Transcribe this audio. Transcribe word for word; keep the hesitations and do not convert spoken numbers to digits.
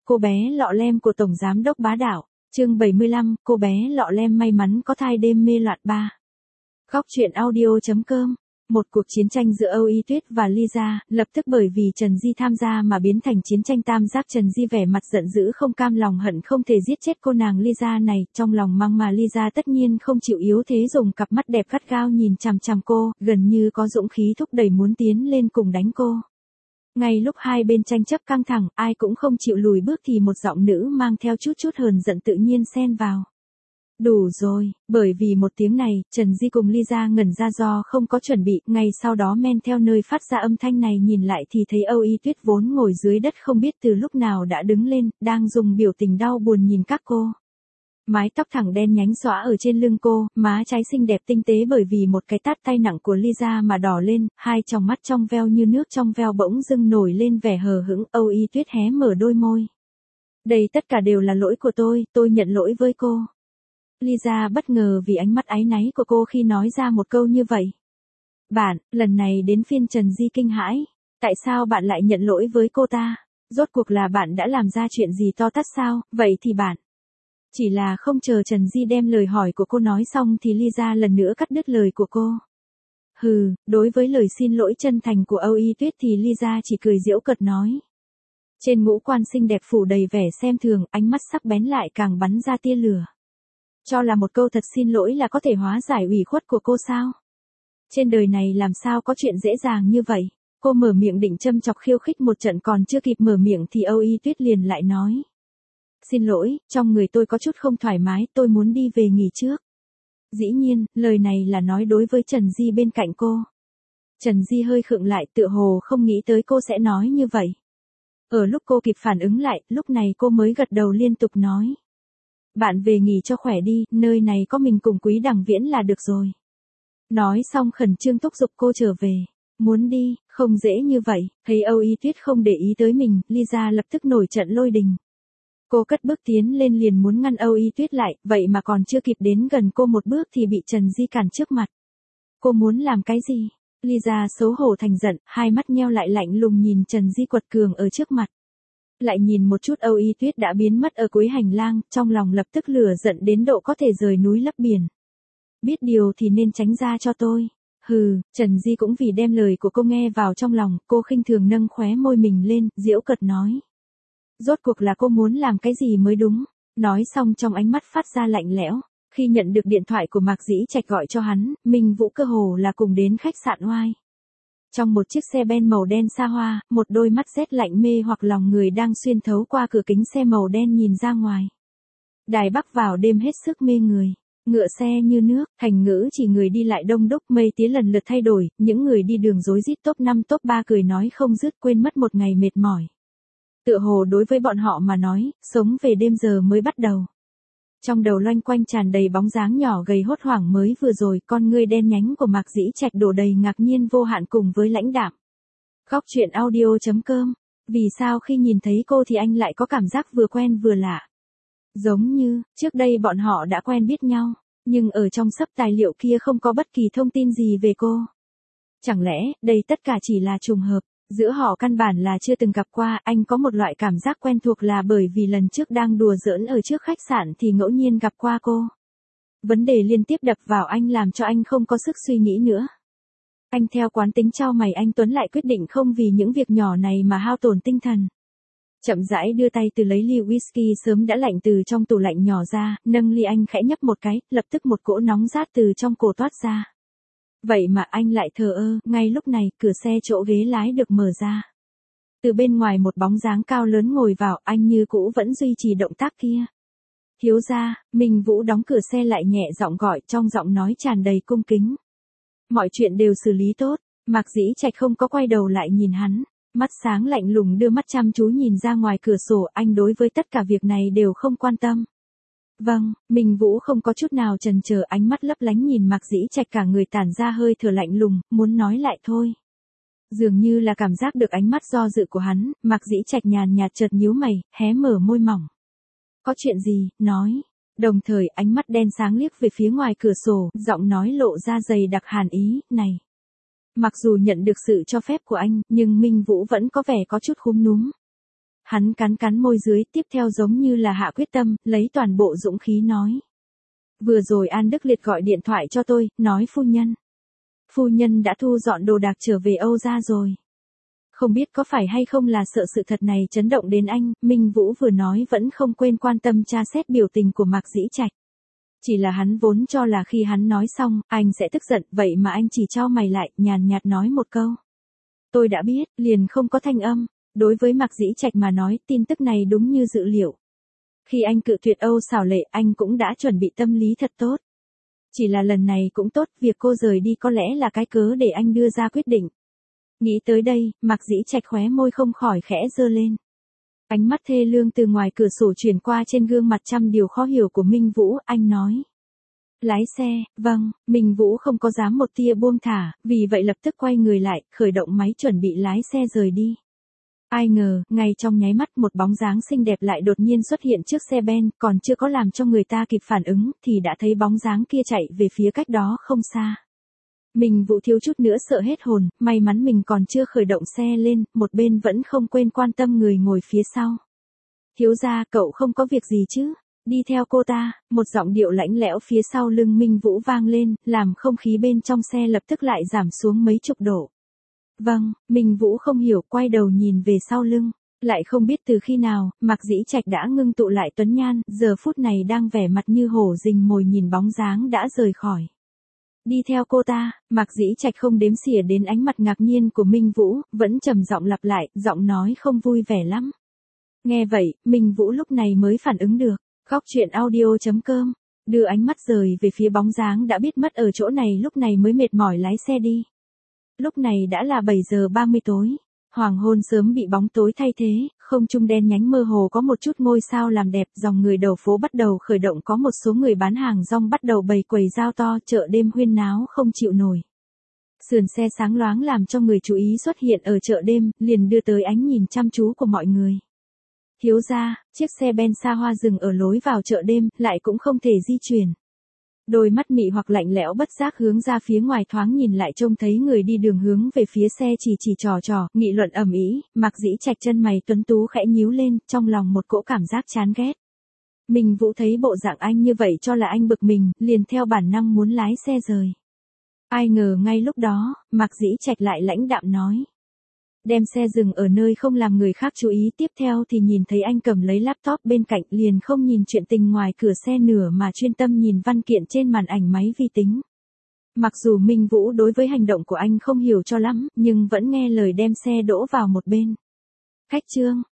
Cô bé lọ lem của Tổng Giám đốc bá đạo. Chương bảy mươi lăm, cô bé lọ lem may mắn có thai đêm mê loạn ba. Góc truyện audio.com. Một cuộc chiến tranh giữa Âu Y Tuyết và Lisa, lập tức bởi vì Trần Di tham gia mà biến thành chiến tranh tam giác. Trần Di vẻ mặt giận dữ không cam lòng hận không thể giết chết cô nàng Lisa này, trong lòng mang mà Lisa tất nhiên không chịu yếu thế dùng cặp mắt đẹp gắt gao nhìn chằm chằm cô, gần như có dũng khí thúc đẩy muốn tiến lên cùng đánh cô. Ngay lúc hai bên tranh chấp căng thẳng, ai cũng không chịu lùi bước thì một giọng nữ mang theo chút chút hờn giận tự nhiên xen vào. Đủ rồi, bởi vì một tiếng này, Trần Di cùng Lisa ngẩn ra do không có chuẩn bị, ngay sau đó men theo nơi phát ra âm thanh này nhìn lại thì thấy Âu Y Tuyết vốn ngồi dưới đất không biết từ lúc nào đã đứng lên, đang dùng biểu tình đau buồn nhìn các cô. Mái tóc thẳng đen nhánh xõa ở trên lưng cô, má trái xinh đẹp tinh tế bởi vì một cái tát tay nặng của Lisa mà đỏ lên, hai tròng mắt trong veo như nước trong veo bỗng dưng nổi lên vẻ hờ hững. Âu Y Tuyết hé mở đôi môi. Đây tất cả đều là lỗi của tôi, tôi nhận lỗi với cô. Lisa bất ngờ vì ánh mắt áy náy của cô khi nói ra một câu như vậy. Bạn, lần này đến phiên Trần Di kinh hãi. Tại sao bạn lại nhận lỗi với cô ta? Rốt cuộc là bạn đã làm ra chuyện gì to tát sao? Vậy thì bạn... Chỉ là không chờ Trần Di đem lời hỏi của cô nói xong thì Lisa lần nữa cắt đứt lời của cô. Hừ, đối với lời xin lỗi chân thành của Âu Y Tuyết thì Lisa chỉ cười giễu cợt nói. Trên ngũ quan xinh đẹp phủ đầy vẻ xem thường, ánh mắt sắc bén lại càng bắn ra tia lửa. Cho là một câu thật xin lỗi là có thể hóa giải ủy khuất của cô sao? Trên đời này làm sao có chuyện dễ dàng như vậy? Cô mở miệng định châm chọc khiêu khích một trận, còn chưa kịp mở miệng thì Âu Y Tuyết liền lại nói. Xin lỗi, trong người tôi có chút không thoải mái, tôi muốn đi về nghỉ trước. Dĩ nhiên, lời này là nói đối với Trần Di bên cạnh cô. Trần Di hơi khựng lại, tựa hồ không nghĩ tới cô sẽ nói như vậy. Ở lúc cô kịp phản ứng lại, lúc này cô mới gật đầu liên tục nói. Bạn về nghỉ cho khỏe đi, nơi này có mình cùng Quý Đằng Viễn là được rồi. Nói xong khẩn trương thúc giục cô trở về. Muốn đi, không dễ như vậy. Thấy Âu Y Tuyết không để ý tới mình, Lisa lập tức nổi trận lôi đình. Cô cất bước tiến lên liền muốn ngăn Âu Y Tuyết lại, vậy mà còn chưa kịp đến gần cô một bước thì bị Trần Di cản trước mặt. Cô muốn làm cái gì? Lisa xấu hổ thành giận, hai mắt nheo lại lạnh lùng nhìn Trần Di quật cường ở trước mặt. Lại nhìn một chút Âu Y Tuyết đã biến mất ở cuối hành lang, trong lòng lập tức lửa giận đến độ có thể rời núi lấp biển. Biết điều thì nên tránh ra cho tôi. Hừ, Trần Di cũng vì đem lời của cô nghe vào trong lòng, cô khinh thường nâng khóe môi mình lên, giễu cợt nói. Rốt cuộc là cô muốn làm cái gì mới đúng. Nói xong trong ánh mắt phát ra lạnh lẽo. Khi nhận được điện thoại của Mạc Dĩ Trạch gọi cho hắn, Minh Vũ cơ hồ là cùng đến khách sạn Oai. Trong một chiếc xe ben màu đen xa hoa, một đôi mắt rét lạnh mê hoặc lòng người đang xuyên thấu qua cửa kính xe màu đen nhìn ra ngoài. Đài Bắc vào đêm hết sức mê người. Ngựa xe như nước, thành ngữ chỉ người đi lại đông đúc, mây tía lần lượt thay đổi, những người đi đường rối rít top năm top ba cười nói không dứt, quên mất một ngày mệt mỏi. Tựa hồ đối với bọn họ mà nói, sống về đêm giờ mới bắt đầu. Trong đầu loanh quanh tràn đầy bóng dáng nhỏ gầy hốt hoảng mới vừa rồi, con ngươi đen nhánh của Mạc Dĩ Trạch đổ đầy ngạc nhiên vô hạn cùng với lãnh đạm. Góc truyện audio.com. Vì sao khi nhìn thấy cô thì anh lại có cảm giác vừa quen vừa lạ? Giống như, trước đây bọn họ đã quen biết nhau, nhưng ở trong sấp tài liệu kia không có bất kỳ thông tin gì về cô. Chẳng lẽ, đây tất cả chỉ là trùng hợp? Giữa họ căn bản là chưa từng gặp qua, anh có một loại cảm giác quen thuộc là bởi vì lần trước đang đùa giỡn ở trước khách sạn thì ngẫu nhiên gặp qua cô. Vấn đề liên tiếp đập vào anh làm cho anh không có sức suy nghĩ nữa. Anh theo quán tính chau mày, anh Tuấn lại quyết định không vì những việc nhỏ này mà hao tổn tinh thần. Chậm rãi đưa tay từ lấy ly whisky sớm đã lạnh từ trong tủ lạnh nhỏ ra, nâng ly anh khẽ nhấp một cái, lập tức một cỗ nóng rát từ trong cổ toát ra. Vậy mà anh lại thờ ơ, ngay lúc này, cửa xe chỗ ghế lái được mở ra. Từ bên ngoài một bóng dáng cao lớn ngồi vào, anh như cũ vẫn duy trì động tác kia. Thiếu gia, Minh Vũ đóng cửa xe lại nhẹ giọng gọi, trong giọng nói tràn đầy cung kính. Mọi chuyện đều xử lý tốt, Mạc Dĩ Trạch không có quay đầu lại nhìn hắn, mắt sáng lạnh lùng đưa mắt chăm chú nhìn ra ngoài cửa sổ, anh đối với tất cả việc này đều không quan tâm. Vâng, Minh Vũ không có chút nào chần chờ, ánh mắt lấp lánh nhìn Mạc Dĩ Trạch, cả người tản ra hơi thở lạnh lùng, muốn nói lại thôi. Dường như là cảm giác được ánh mắt do dự của hắn, Mạc Dĩ Trạch nhàn nhạt chợt nhíu mày, hé mở môi mỏng. Có chuyện gì, nói. Đồng thời ánh mắt đen sáng liếc về phía ngoài cửa sổ, giọng nói lộ ra dày đặc hàn ý, này. Mặc dù nhận được sự cho phép của anh, nhưng Minh Vũ vẫn có vẻ có chút khúm núm. Hắn cắn cắn môi dưới, tiếp theo giống như là hạ quyết tâm, lấy toàn bộ dũng khí nói. Vừa rồi An Đức Liệt gọi điện thoại cho tôi, nói phu nhân. Phu nhân đã thu dọn đồ đạc trở về Âu gia rồi. Không biết có phải hay không là sợ sự thật này chấn động đến anh, Minh Vũ vừa nói vẫn không quên quan tâm tra xét biểu tình của Mạc Dĩ Trạch. Chỉ là hắn vốn cho là khi hắn nói xong, anh sẽ tức giận, vậy mà anh chỉ chau mày lại, nhàn nhạt nói một câu. Tôi đã biết, liền không có thanh âm. Đối với Mạc Dĩ Trạch mà nói, tin tức này đúng như dự liệu. Khi anh cự tuyệt Âu Xảo Lệ, anh cũng đã chuẩn bị tâm lý thật tốt. Chỉ là lần này cũng tốt, việc cô rời đi có lẽ là cái cớ để anh đưa ra quyết định. Nghĩ tới đây, Mạc Dĩ Trạch khóe môi không khỏi khẽ giơ lên. Ánh mắt thê lương từ ngoài cửa sổ chuyển qua trên gương mặt trăm điều khó hiểu của Minh Vũ, anh nói. Lái xe, vâng, Minh Vũ không có dám một tia buông thả, vì vậy lập tức quay người lại, khởi động máy chuẩn bị lái xe rời đi. Ai ngờ, ngay trong nháy mắt một bóng dáng xinh đẹp lại đột nhiên xuất hiện trước xe Ben, còn chưa có làm cho người ta kịp phản ứng, thì đã thấy bóng dáng kia chạy về phía cách đó không xa. Minh Vũ thiếu chút nữa sợ hết hồn, may mắn mình còn chưa khởi động xe lên, một bên vẫn không quên quan tâm người ngồi phía sau. Thiếu gia, cậu không có việc gì chứ? Đi theo cô ta, một giọng điệu lãnh lẽo phía sau lưng Minh Vũ vang lên, làm không khí bên trong xe lập tức lại giảm xuống mấy chục độ. Vâng, Minh Vũ không hiểu, quay đầu nhìn về sau lưng, lại không biết từ khi nào, Mạc Dĩ Trạch đã ngưng tụ lại tuấn nhan, giờ phút này đang vẻ mặt như hổ rình mồi nhìn bóng dáng đã rời khỏi. Đi theo cô ta, Mạc Dĩ Trạch không đếm xỉa đến ánh mặt ngạc nhiên của Minh Vũ, vẫn trầm giọng lặp lại, giọng nói không vui vẻ lắm. Nghe vậy, Minh Vũ lúc này mới phản ứng được, Góc Truyện Audio chấm com, đưa ánh mắt rời về phía bóng dáng đã biết mất ở chỗ này, lúc này mới mệt mỏi lái xe đi. Lúc này đã là bảy giờ ba mươi tối, hoàng hôn sớm bị bóng tối thay thế, không trung đen nhánh mơ hồ có một chút ngôi sao làm đẹp, dòng người đầu phố bắt đầu khởi động, có một số người bán hàng rong bắt đầu bày quầy giao to, chợ đêm huyên náo không chịu nổi. Sườn xe sáng loáng làm cho người chú ý xuất hiện ở chợ đêm, liền đưa tới ánh nhìn chăm chú của mọi người. Thiếu gia, chiếc xe Ben xa hoa dừng ở lối vào chợ đêm, lại cũng không thể di chuyển. Đôi mắt mị hoặc lạnh lẽo bất giác hướng ra phía ngoài thoáng nhìn lại, trông thấy người đi đường hướng về phía xe chỉ chỉ trò trò, nghị luận ầm ĩ. Mạc Dĩ Trạch chân mày tuấn tú khẽ nhíu lên, trong lòng một cỗ cảm giác chán ghét. Minh Vũ thấy bộ dạng anh như vậy cho là anh bực mình, liền theo bản năng muốn lái xe rời. Ai ngờ ngay lúc đó, Mạc Dĩ Trạch lại lãnh đạm nói. Đem xe dừng ở nơi không làm người khác chú ý, tiếp theo thì nhìn thấy anh cầm lấy laptop bên cạnh, liền không nhìn chuyện tình ngoài cửa xe nửa mà chuyên tâm nhìn văn kiện trên màn ảnh máy vi tính. Mặc dù Minh Vũ đối với hành động của anh không hiểu cho lắm, nhưng vẫn nghe lời đem xe đỗ vào một bên. Khách trương,